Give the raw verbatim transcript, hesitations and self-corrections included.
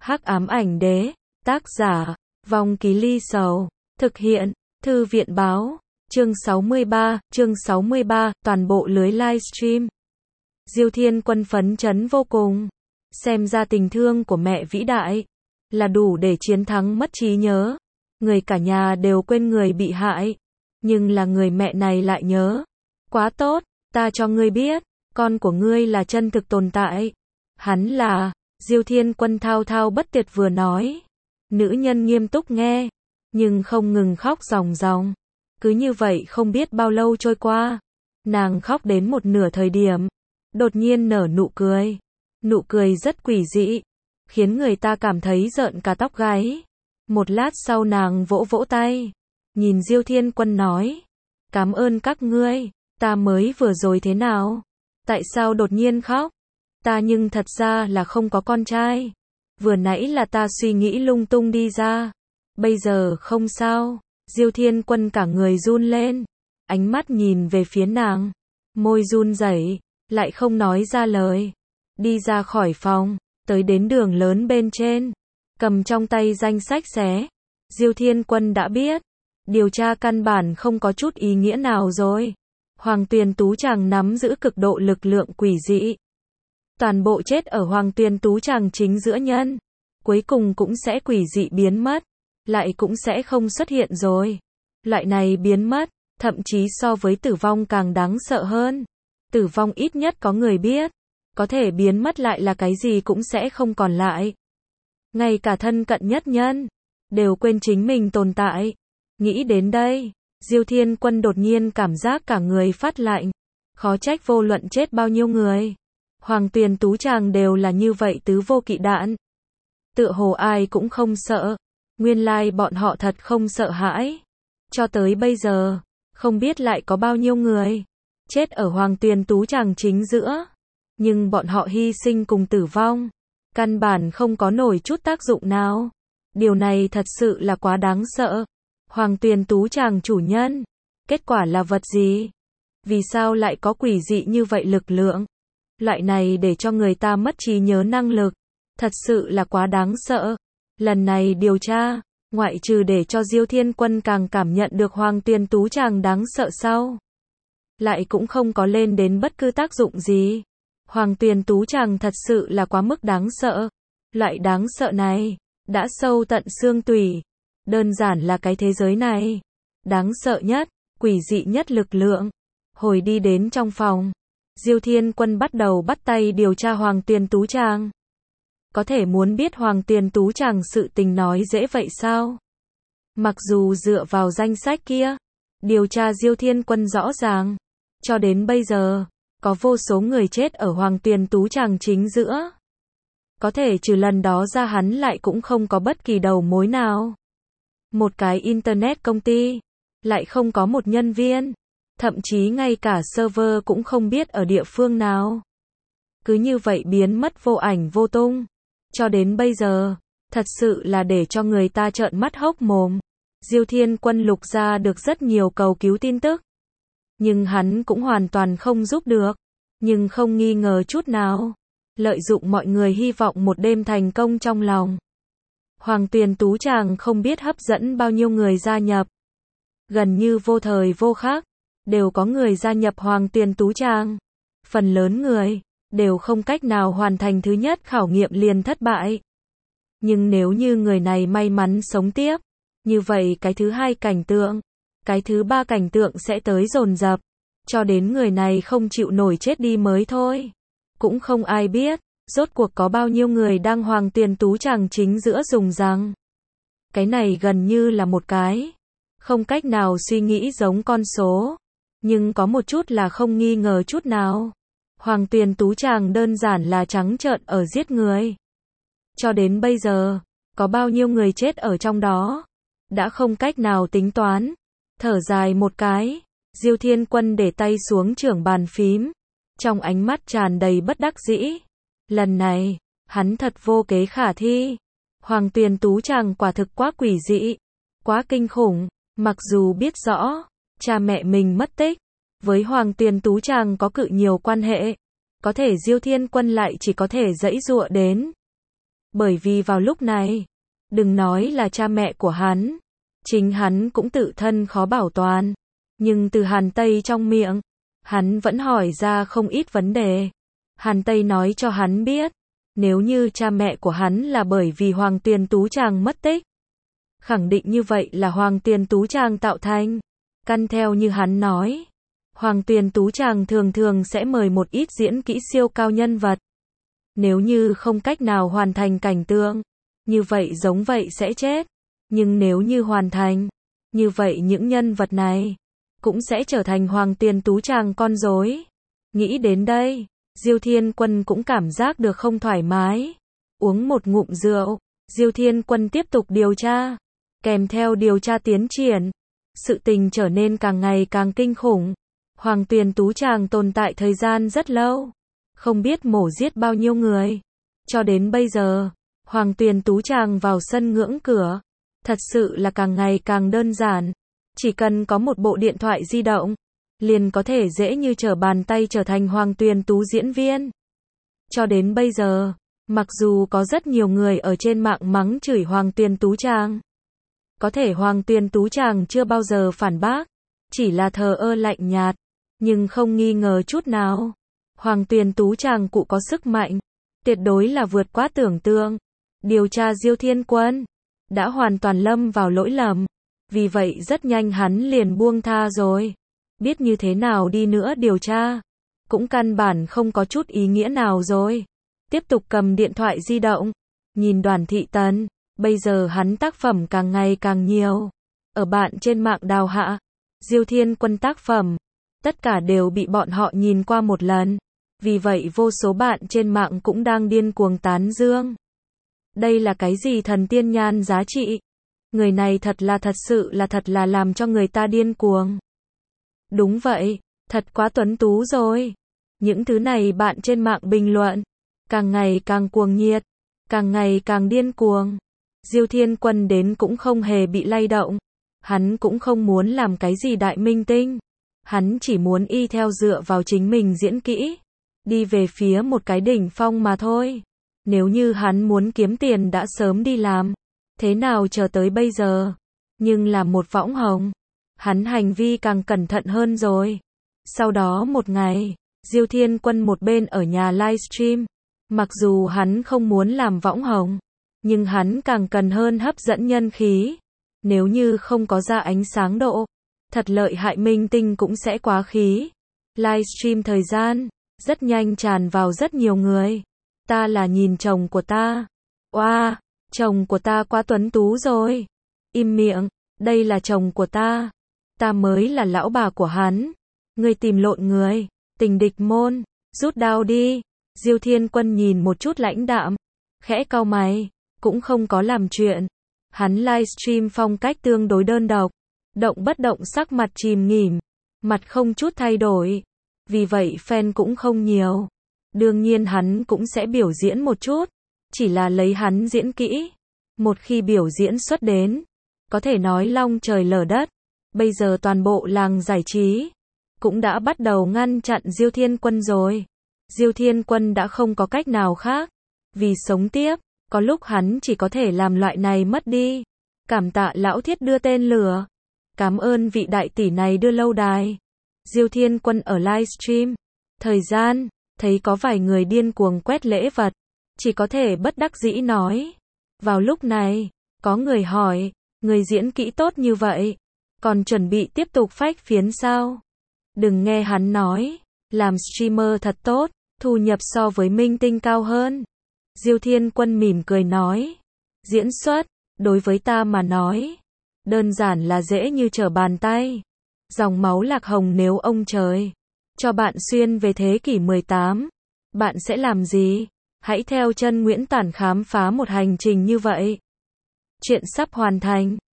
Hắc ám ảnh đế, tác giả, Vong Ký Ly Sầu, thực hiện, Thư viện báo, chương sáu mươi ba, chương sáu mươi ba, toàn bộ lưới livestream. Diêu Thiên Quân phấn chấn vô cùng, xem ra tình thương của mẹ vĩ đại, là đủ để chiến thắng mất trí nhớ. Người cả nhà đều quên người bị hại, nhưng là người mẹ này lại nhớ. Quá tốt, ta cho ngươi biết, con của ngươi là chân thực tồn tại. Hắn là, Diêu Thiên Quân thao thao bất tuyệt vừa nói. Nữ nhân nghiêm túc nghe, nhưng không ngừng khóc ròng ròng. Cứ như vậy không biết bao lâu trôi qua, nàng khóc đến một nửa thời điểm, đột nhiên nở nụ cười. Nụ cười rất quỷ dị, khiến người ta cảm thấy rợn cả tóc gáy. Một lát sau nàng vỗ vỗ tay, nhìn Diêu Thiên Quân nói, cảm ơn các ngươi, ta mới vừa rồi thế nào? Tại sao đột nhiên khóc? Ta nhưng thật ra là không có con trai. Vừa nãy là ta suy nghĩ lung tung đi ra. Bây giờ không sao. Diêu Thiên Quân cả người run lên, ánh mắt nhìn về phía nàng, môi run rẩy, lại không nói ra lời. Đi ra khỏi phòng, tới đến đường lớn bên trên, cầm trong tay danh sách xé. Diêu Thiên Quân đã biết, điều tra căn bản không có chút ý nghĩa nào rồi. Hoàng Tuyền Tú Tràng nắm giữ cực độ lực lượng quỷ dị. Toàn bộ chết ở Hoàng Tuyền Tú Tràng chính giữa nhân, cuối cùng cũng sẽ quỷ dị biến mất, lại cũng sẽ không xuất hiện rồi. Loại này biến mất, thậm chí so với tử vong càng đáng sợ hơn. Tử vong ít nhất có người biết, có thể biến mất lại là cái gì cũng sẽ không còn lại. Ngay cả thân cận nhất nhân, đều quên chính mình tồn tại. Nghĩ đến đây, Diêu Thiên Quân đột nhiên cảm giác cả người phát lạnh. Khó trách vô luận chết bao nhiêu người, Hoàng Tuyền Tú Tràng đều là như vậy tứ vô kỵ đạn. Tựa hồ ai cũng không sợ. Nguyên lai bọn họ thật không sợ hãi. Cho tới bây giờ, không biết lại có bao nhiêu người chết ở Hoàng Tuyền Tú Tràng chính giữa. Nhưng bọn họ hy sinh cùng tử vong, căn bản không có nổi chút tác dụng nào. Điều này thật sự là quá đáng sợ. Hoàng Tuyền Tú Tràng chủ nhân, kết quả là vật gì? Vì sao lại có quỷ dị như vậy lực lượng? Loại này để cho người ta mất trí nhớ năng lực, thật sự là quá đáng sợ. Lần này điều tra, ngoại trừ để cho Diêu Thiên Quân càng cảm nhận được Hoàng Tuyền Tú Tràng đáng sợ sau, lại cũng không có lên đến bất cứ tác dụng gì. Hoàng Tuyền Tú Tràng thật sự là quá mức đáng sợ. Loại đáng sợ này, đã sâu tận xương tủy. Đơn giản là cái thế giới này đáng sợ nhất, quỷ dị nhất lực lượng. Hồi đi đến trong phòng, Diêu Thiên Quân bắt đầu bắt tay điều tra Hoàng Tuyền Tú Tràng. Có thể muốn biết Hoàng Tuyền Tú Tràng sự tình nói dễ vậy sao? Mặc dù dựa vào danh sách kia, điều tra Diêu Thiên Quân rõ ràng, cho đến bây giờ, có vô số người chết ở Hoàng Tuyền Tú Tràng chính giữa. Có thể trừ lần đó ra hắn lại cũng không có bất kỳ đầu mối nào. Một cái internet công ty, lại không có một nhân viên, thậm chí ngay cả server cũng không biết ở địa phương nào. Cứ như vậy biến mất vô ảnh vô tung. Cho đến bây giờ, thật sự là để cho người ta trợn mắt hốc mồm. Diêu Thiên Quân lục ra được rất nhiều cầu cứu tin tức, nhưng hắn cũng hoàn toàn không giúp được. Nhưng không nghi ngờ chút nào, lợi dụng mọi người hy vọng một đêm thành công trong lòng. Hoàng Tuyền Tú Tràng không biết hấp dẫn bao nhiêu người gia nhập. Gần như vô thời vô khắc, đều có người gia nhập Hoàng Tuyền Tú Tràng. Phần lớn người đều không cách nào hoàn thành thứ nhất khảo nghiệm liền thất bại. Nhưng nếu như người này may mắn sống tiếp, như vậy cái thứ hai cảnh tượng, cái thứ ba cảnh tượng sẽ tới dồn dập, cho đến người này không chịu nổi chết đi mới thôi. Cũng không ai biết, rốt cuộc có bao nhiêu người đang Hoàng Tuyền Tú Tràng chính giữa dùng rằng. Cái này gần như là một cái, không cách nào suy nghĩ giống con số, nhưng có một chút là không nghi ngờ chút nào. Hoàng Tuyền Tú Tràng đơn giản là trắng trợn ở giết người. Cho đến bây giờ, có bao nhiêu người chết ở trong đó, đã không cách nào tính toán. Thở dài một cái, Diêu Thiên Quân để tay xuống trưởng bàn phím, trong ánh mắt tràn đầy bất đắc dĩ. Lần này, hắn thật vô kế khả thi. Hoàng Tuyền Tú Tràng quả thực quá quỷ dị, quá kinh khủng. Mặc dù biết rõ, cha mẹ mình mất tích, với Hoàng Tuyền Tú Tràng có cự nhiều quan hệ, có thể Diêu Thiên Quân lại chỉ có thể giãy giụa đến Bởi vì vào lúc này, đừng nói là cha mẹ của hắn, chính hắn cũng tự thân khó bảo toàn. Nhưng từ Hàn Tây trong miệng, hắn vẫn hỏi ra không ít vấn đề. Hàn Tây nói cho hắn biết, nếu như cha mẹ của hắn là bởi vì Hoàng Tuyền Tú Tràng mất tích, khẳng định như vậy là Hoàng Tuyền Tú Tràng tạo thành. Căn theo như hắn nói, Hoàng Tuyền Tú Tràng thường thường sẽ mời một ít diễn kỹ siêu cao nhân vật. Nếu như không cách nào hoàn thành cảnh tượng, như vậy giống vậy sẽ chết. Nhưng nếu như hoàn thành, như vậy những nhân vật này cũng sẽ trở thành Hoàng Tuyền Tú Tràng con rối. Nghĩ đến đây, Diêu Thiên Quân cũng cảm giác được không thoải mái. Uống một ngụm rượu, Diêu Thiên Quân tiếp tục điều tra. Kèm theo điều tra tiến triển, sự tình trở nên càng ngày càng kinh khủng. Hoàng Tuyền Tú Tràng tồn tại thời gian rất lâu, không biết mổ giết bao nhiêu người. Cho đến bây giờ, Hoàng Tuyền Tú Tràng vào sân ngưỡng cửa, thật sự là càng ngày càng đơn giản. Chỉ cần có một bộ điện thoại di động, liền có thể dễ như trở bàn tay trở thành Hoàng Tuyền Tú diễn viên. Cho đến bây giờ, mặc dù có rất nhiều người ở trên mạng mắng chửi Hoàng Tuyền Tú Tràng, có thể Hoàng Tuyền Tú Tràng chưa bao giờ phản bác, chỉ là thờ ơ lạnh nhạt, nhưng không nghi ngờ chút nào. Hoàng Tuyền Tú Tràng cụ có sức mạnh, tuyệt đối là vượt quá tưởng tượng. Điều tra Diêu Thiên Quân đã hoàn toàn lâm vào lỗi lầm, vì vậy rất nhanh hắn liền buông tha rồi. Biết như thế nào đi nữa điều tra, cũng căn bản không có chút ý nghĩa nào rồi. Tiếp tục cầm điện thoại di động, nhìn Đoàn Thị Tần, bây giờ hắn tác phẩm càng ngày càng nhiều. Ở bạn trên mạng đào hạ, Diêu Thiên Quân tác phẩm, tất cả đều bị bọn họ nhìn qua một lần. Vì vậy vô số bạn trên mạng cũng đang điên cuồng tán dương. Đây là cái gì thần tiên nhan giá trị? Người này thật là thật sự là thật là làm cho người ta điên cuồng. Đúng vậy, thật quá tuấn tú rồi. Những thứ này bạn trên mạng bình luận, càng ngày càng cuồng nhiệt, càng ngày càng điên cuồng. Diêu Thiên Quân đến cũng không hề bị lay động. Hắn cũng không muốn làm cái gì đại minh tinh. Hắn chỉ muốn y theo dựa vào chính mình diễn kỹ, đi về phía một cái đỉnh phong mà thôi. Nếu như hắn muốn kiếm tiền đã sớm đi làm, thế nào chờ tới bây giờ? Nhưng là một võng hồng, hắn hành vi càng cẩn thận hơn rồi. Sau đó một ngày, Diêu Thiên Quân một bên ở nhà livestream, mặc dù hắn không muốn làm võng hồng, nhưng hắn càng cần hơn hấp dẫn nhân khí. Nếu như không có ra ánh sáng độ, thật lợi hại minh tinh cũng sẽ quá khí. Livestream thời gian, rất nhanh tràn vào rất nhiều người. Ta là nhìn chồng của ta. Oa, wow, chồng của ta quá tuấn tú rồi. Im miệng, đây là chồng của ta. Ta mới là lão bà của hắn. Ngươi tìm lộn người, tình địch môn, rút đao đi. Diêu Thiên Quân nhìn một chút lãnh đạm, khẽ cau mày, cũng không có làm chuyện. Hắn livestream phong cách tương đối đơn độc, động bất động sắc mặt chìm nghỉm, mặt không chút thay đổi. Vì vậy fan cũng không nhiều. Đương nhiên hắn cũng sẽ biểu diễn một chút, chỉ là lấy hắn diễn kỹ. Một khi biểu diễn xuất đến, có thể nói long trời lở đất. Bây giờ toàn bộ làng giải trí cũng đã bắt đầu ngăn chặn Diêu Thiên Quân rồi. Diêu Thiên Quân đã không có cách nào khác. Vì sống tiếp, có lúc hắn chỉ có thể làm loại này mất đi. Cảm tạ lão thiết đưa tên lửa. Cảm ơn vị đại tỷ này đưa lâu đài. Diêu Thiên Quân ở livestream thời gian, thấy có vài người điên cuồng quét lễ vật, chỉ có thể bất đắc dĩ nói. Vào lúc này, có người hỏi, người diễn kỹ tốt như vậy, còn chuẩn bị tiếp tục phách phiến sao? Đừng nghe hắn nói, làm streamer thật tốt, thu nhập so với minh tinh cao hơn. Diêu Thiên Quân mỉm cười nói, diễn xuất, đối với ta mà nói, đơn giản là dễ như trở bàn tay. Dòng máu lạc hồng nếu ông trời cho bạn xuyên về thế kỷ mười tám, bạn sẽ làm gì? Hãy theo chân Nguyễn Tản khám phá một hành trình như vậy. Chuyện sắp hoàn thành.